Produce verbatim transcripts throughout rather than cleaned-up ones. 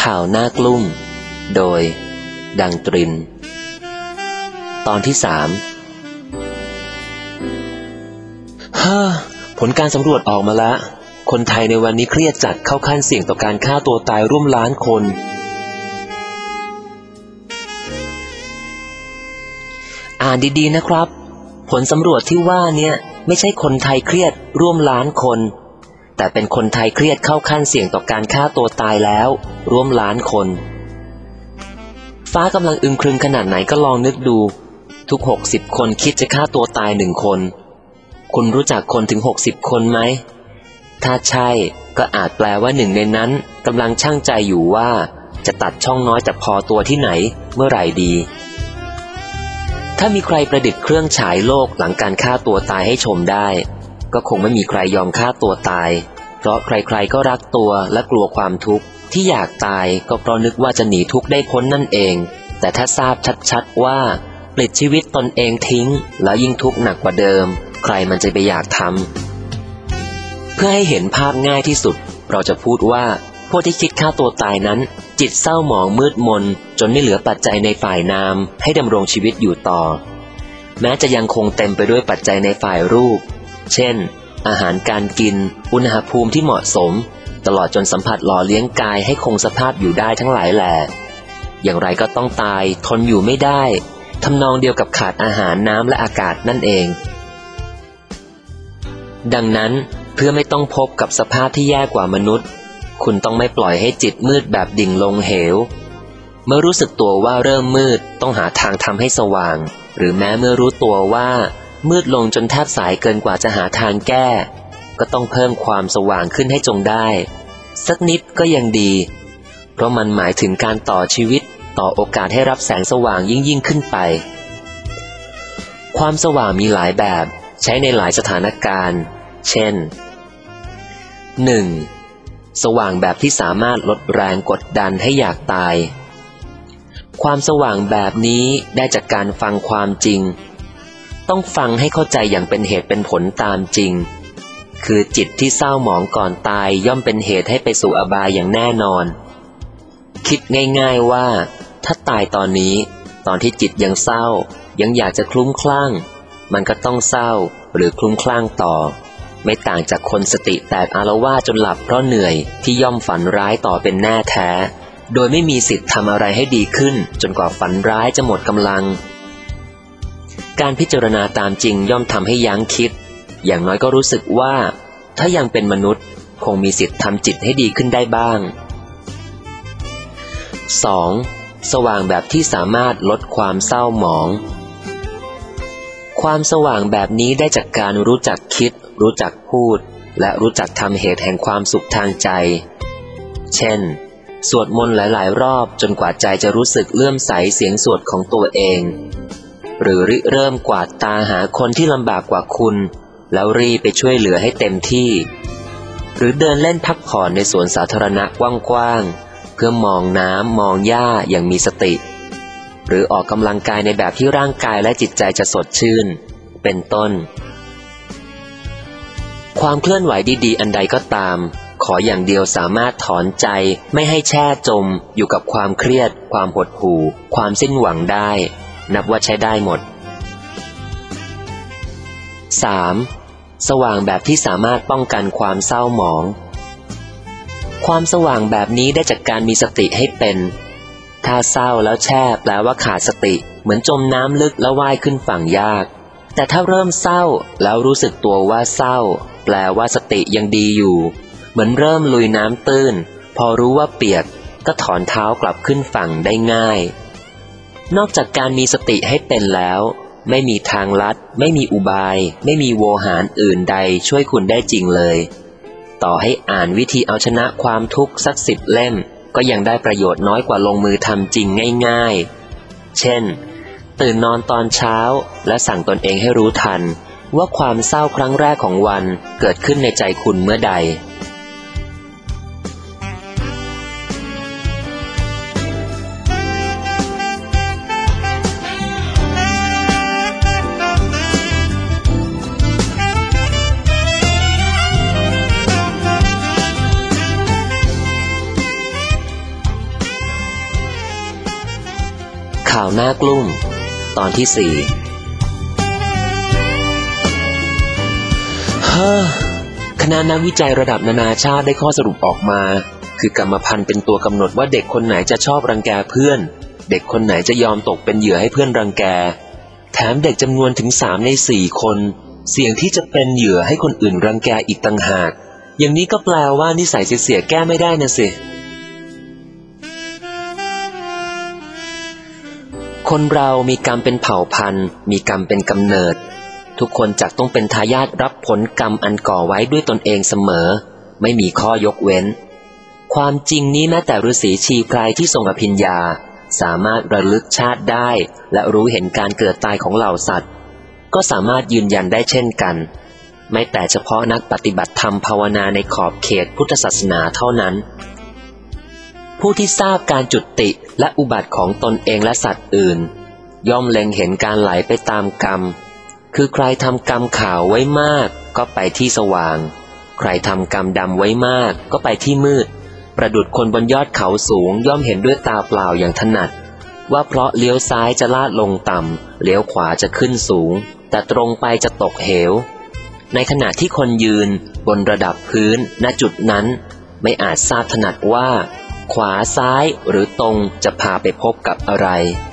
ข่าวหน้ากลุ่มโดยดังตรินตอนที่สามเฮ้อผลการสำรวจออกมาแล้วคนไทยในวันนี้เครียดจัดเข้าขั้นเสี่ยงต่อการฆ่าตัวตายร่วมล้านคนอ่านดีๆนะครับผลสำรวจที่ว่าเนี่ยไม่ใช่คนไทยเครียดร่วมล้านคนแต่เป็นคนไทยเครียดเข้าขั้นเสี่ยงต่อการฆ่าตัวตายแล้วร่วมล้านคนฟ้ากำลังอึมครึมขนาดไหนก็ลองนึกดูทุกหกสิบคนคิดจะฆ่าตัวตายหนึ่งคนคุณรู้จักคนถึงหกสิบคนไหมถ้าใช่ก็อาจแปลว่าหนึ่งในนั้นกำลังชั่งใจอยู่ว่าจะตัดช่องน้อยจากพอตัวที่ไหนเมื่อไหร่ดีถ้ามีใครประดิษฐ์เครื่องฉายโลกหลังการฆ่าตัวตายให้ชมได้ก็คงไม่มีใครยอมฆ่าตัวตายเพราะใครๆก็รักตัวและกลัวความทุกข์ที่อยากตายก็เพราะนึกว่าจะหนีทุกข์ได้พ้นนั่นเองแต่ถ้าทราบชัดๆว่าปลิดชีวิตตนเองทิ้งแล้วยิ่งทุกข์หนักกว่าเดิมใครมันจะไปอยากทำเพื่อให้เห็นภาพง่ายที่สุดเราจะพูดว่าพวกที่คิดฆ่าตัวตายนั้นจิตเศร้าหมองมืดมนจนไม่เหลือปัจจัยในฝ่ายนามให้ดำรงชีวิตอยู่ต่อแม้จะยังคงเต็มไปด้วยปัจจัยในฝ่ายรูปเช่นอาหารการกินอุณหภูมิที่เหมาะสมตลอดจนสัมผัสหล่อเลี้ยงกายให้คงสภาพอยู่ได้ทั้งหลายแหล่อย่างไรก็ต้องตายทนอยู่ไม่ได้ทำนองเดียวกับขาดอาหารน้ำและอากาศนั่นเองดังนั้นเพื่อไม่ต้องพบกับสภาพที่แย่กว่ามนุษย์คุณต้องไม่ปล่อยให้จิตมืดแบบดิ่งลงเหวเมื่อรู้สึกตัวว่าเริ่มมืดต้องหาทางทำให้สว่างหรือแม้เมื่อรู้ตัวว่ามืดลงจนแทบสายเกินกว่าจะหาทางแก้ก็ต้องเพิ่มความสว่างขึ้นให้จงได้สักนิดก็ยังดีเพราะมันหมายถึงการต่อชีวิตต่อโอกาสให้รับแสงสว่างยิ่งยิ่งขึ้นไปความสว่างมีหลายแบบใช้ในหลายสถานการณ์เช่น หนึ่ง. สว่างแบบที่สามารถลดแรงกดดันให้อยากตายความสว่างแบบนี้ได้จากการฟังความจริงต้องฟังให้เข้าใจอย่างเป็นเหตุเป็นผลตามจริงคือจิตที่เศร้าหมองก่อนตายย่อมเป็นเหตุให้ไปสู่อบายอย่างแน่นอนคิดง่ายๆว่าถ้าตายตอนนี้ตอนที่จิตยังเศร้ายังอยากจะคลุ้มคลั่งมันก็ต้องเศร้าหรือคลุ้มคลั่งต่อไม่ต่างจากคนสติแตกอาละวาดจนหลับเพราะเหนื่อยที่ย่อมฝันร้ายต่อเป็นแน่แท้โดยไม่มีสิทธิ์ทำอะไรให้ดีขึ้นจนกว่าฝันร้ายจะหมดกำลังการพิจารณาตามจริงย่อมทำให้ยั้งคิดอย่างน้อยก็รู้สึกว่าถ้ายังเป็นมนุษย์คงมีสิทธิ์ทำจิตให้ดีขึ้นได้บ้าง สอง. สว่างแบบที่สามารถลดความเศร้าหมองความสว่างแบบนี้ได้จากการรู้จักคิดรู้จักพูดและรู้จักทำเหตุแห่งความสุขทางใจเช่นสวดมนต์หลายๆรอบจนกว่าใจจะรู้สึกเลื่อมใสเสียงสวดของตัวเองหรือริเริ่มกวาดตาหาคนที่ลำบากกว่าคุณแล้วรีบไปช่วยเหลือให้เต็มที่หรือเดินเล่นพักผ่อนในสวนสาธารณะกว้างๆเพื่อมองน้ำมองหญ้าอย่างมีสติหรือออกกำลังกายในแบบที่ร่างกายและจิตใจจะสดชื่นเป็นต้นความเคลื่อนไหวดีๆอันใดก็ตามขออย่างเดียวสามารถถอนใจไม่ให้แช่จมอยู่กับความเครียดความหดหู่ความสิ้นหวังได้นับว่าใช้ได้หมด สาม. สว่างแบบที่สามารถป้องกันความเศร้าหมองความสว่างแบบนี้ได้จากการมีสติให้เป็นถ้าเศร้าแล้วแช่แปลว่าขาดสติเหมือนจมน้ำลึกแล้วว่ายขึ้นฝั่งยากแต่ถ้าเริ่มเศร้าแล้วรู้สึกตัวว่าเศร้าแปลว่าสติยังดีอยู่เหมือนเริ่มลุยน้ำตื้นพอรู้ว่าเปียกก็ถอนเท้ากลับขึ้นฝั่งได้ง่ายนอกจากการมีสติให้เป็นแล้วไม่มีทางลัดไม่มีอุบายไม่มีโวหารอื่นใดช่วยคุณได้จริงเลยต่อให้อ่านวิธีเอาชนะความทุกข์สักสิบเล่มก็ยังได้ประโยชน์น้อยกว่าลงมือทำจริงง่ายๆเช่นตื่นนอนตอนเช้าและสั่งตนเองให้รู้ทันว่าความเศร้าครั้งแรกของวันเกิดขึ้นในใจคุณเมื่อใดหน้ากลุ้มตอนที่สี่เฮ้อคณะนักวิจัยระดับนานาชาติได้ข้อสรุปออกมาคือกรรมพันธุ์เป็นตัวกำหนดว่าเด็กคนไหนจะชอบรังแกเพื่อนเด็กคนไหนจะยอมตกเป็นเหยื่อให้เพื่อนรังแกแถมเด็กจำนวนถึงสามในสี่คนเสี่ยงที่จะเป็นเหยื่อให้คนอื่นรังแกอีกต่างหากอย่างนี้ก็แปลว่านิสัยเสียๆแก้ไม่ได้นะสิคนเรามีกรรมเป็นเผ่าพันธุ์มีกรรมเป็นกำเนิดทุกคนจักต้องเป็นทายาทรับผลกรรมอันก่อไว้ด้วยตนเองเสมอไม่มีข้อยกเว้นความจริงนี้แม้แต่ฤาษีชีไพรที่ทรงอภิญญาสามารถระลึกชาติได้และรู้เห็นการเกิดตายของเหล่าสัตว์ก็สามารถยืนยันได้เช่นกันไม่แต่เฉพาะนักปฏิบัติธรรมภาวนาในขอบเขตพุทธศาสนาเท่านั้นผู้ที่ทราบการจุติและอุบัติของตนเองและสัตว์อื่นย่อมเล็งเห็นการไหลไปตามกรรมคือใครทำกรรมขาวไว้มากก็ไปที่สว่างใครทำกรรมดำไว้มากก็ไปที่มืดประดุจคนบนยอดเขาสูงย่อมเห็นด้วยตาเปล่าอย่างถนัดว่าเพราะเลี้ยวซ้ายจะลาดลงต่ำเลี้ยวขวาจะขึ้นสูงแต่ตรงไปจะตกเหวในขณะที่คนยืนบนระดับพื้นณจุดนั้นไม่อาจทราบถนัดว่าขวาซ้ายหรือตรงจะพาไปพบกับอะไร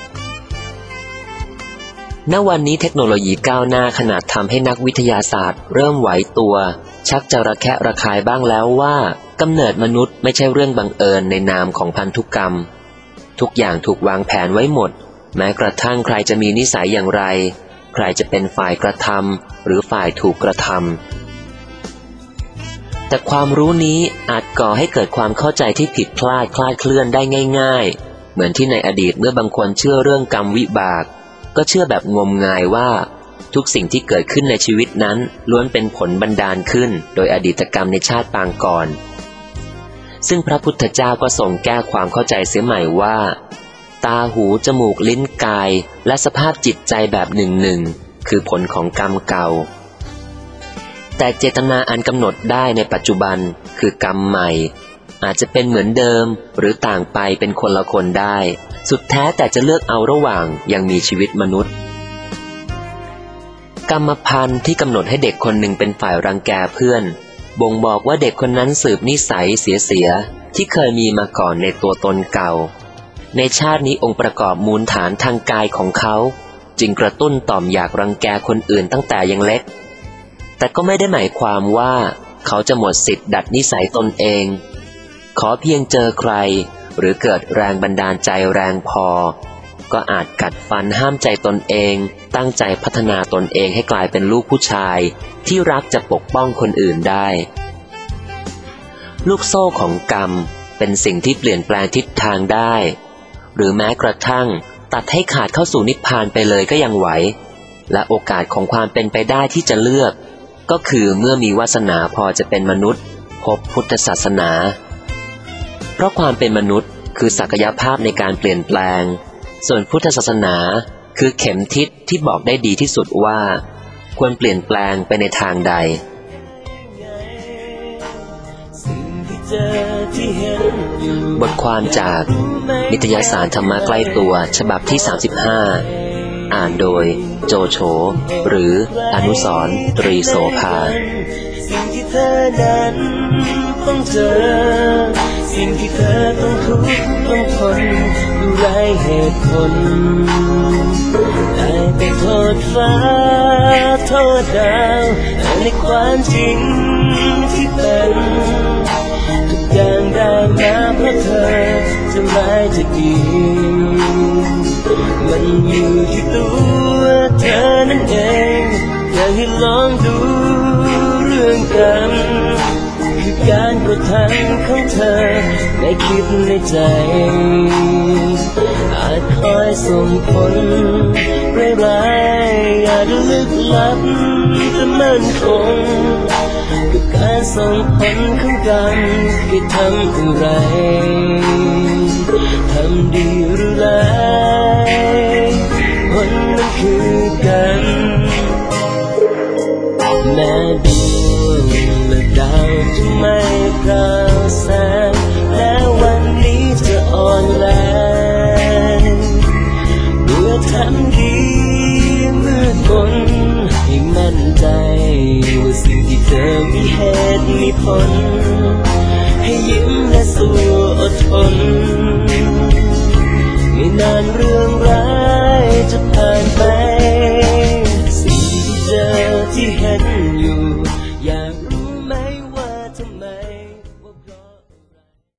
ณวันนี้เทคโนโลยีก้าวหน้าขนาดทำให้นักวิทยาศาสตร์เริ่มไหวตัวชักจะระแคะระคายบ้างแล้วว่ากำเนิดมนุษย์ไม่ใช่เรื่องบังเอิญในนามของพันธุกรรมทุกอย่างถูกวางแผนไว้หมดแม้กระทั่งใครจะมีนิสัยอย่างไรใครจะเป็นฝ่ายกระทำหรือฝ่ายถูกกระทำแต่ความรู้นี้อาจก่อให้เกิดความเข้าใจที่ผิดพลาดคลาดเคลื่อนได้ง่ายๆเหมือนที่ในอดีตเมื่อบางคนเชื่อเรื่องกรรมวิบากก็เชื่อแบบงมงายว่าทุกสิ่งที่เกิดขึ้นในชีวิตนั้นล้วนเป็นผลบันดาลขึ้นโดยอดีตกรรมในชาติปางก่อนซึ่งพระพุทธเจ้าก็ทรงแก้ความเข้าใจเสียใหม่ว่าตาหูจมูกลิ้นกายและสภาพจิตใจแบบหนึ่งหนึ่งคือผลของกรรมเก่าแต่เจตนาอันกำหนดได้ในปัจจุบันคือกรรมใหม่อาจจะเป็นเหมือนเดิมหรือต่างไปเป็นคนละคนได้สุดแท้แต่จะเลือกเอาระหว่างยังมีชีวิตมนุษย์กรรมพันธุ์ที่กำหนดให้เด็กคนหนึ่งเป็นฝ่ายรังแกเพื่อนบ่งบอกว่าเด็กคนนั้นสืบนิสัยเสียๆที่เคยมีมาก่อนในตัวตนเก่าในชาตินี้องค์ประกอบมูลฐานทางกายของเขาจึงกระตุ้นต่อมอยากรังแกคนอื่นตั้งแต่ยังเล็กแต่ก็ไม่ได้หมายความว่าเขาจะหมดสิทธิ์ดัดนิสัยตนเองขอเพียงเจอใครหรือเกิดแรงบันดาลใจแรงพอก็อาจกัดฟันห้ามใจตนเองตั้งใจพัฒนาตนเองให้กลายเป็นลูกผู้ชายที่รักจะปกป้องคนอื่นได้ลูกโซ่ของกรรมเป็นสิ่งที่เปลี่ยนแปลงทิศทางได้หรือแม้กระทั่งตัดให้ขาดเข้าสู่นิพพานไปเลยก็ยังไหวและโอกาสของความเป็นไปได้ที่จะเลือกก็คือเมื่อมีวาสนาพอจะเป็นมนุษย์พบพุทธศาสนาเพราะความเป็นมนุษย์คือศักยภาพในการเปลี่ยนแปลงส่วนพุทธศาสนาคือเข็มทิศที่บอกได้ดีที่สุดว่าควรเปลี่ยนแปลงไปในทางใดบทความจากนิตยสารธรรมะใกล้ตัวฉบับที่สามสิบห้าอ่านโดยโจโฉหรืออนุสรณ์ตรีโสภาสิ่งที่เธอนั้นต้องเจอสิ่งที่เธอต้องทุกข์ต้องทนดูไร้เหตุผลได้แต่โทษฟ้าโทษดาวแต่ในความจริงที่เป็นทุกอย่างได้มาเพราะเธอจะร้ายจะดีมันอยู่ที่ตัวเธอนั่นเองอยากให้ลองดูเรื่องกันคือการกระทำของเธอได้คิดในใจอาจคอยส่งผลร้ายๆอาจลึกลับแต่มั่นคงกับการส่งผลของกันที่ทำอะไรทำดีหรือร้ายผลนั้นคือกันแม้ดวงและดาวจะไม่ปราศแสงและวันนี้จะอ่อนแรงดนให้ยิ้มและสู้อดทนไม่นานเรื่องร้ายจะผ่านไป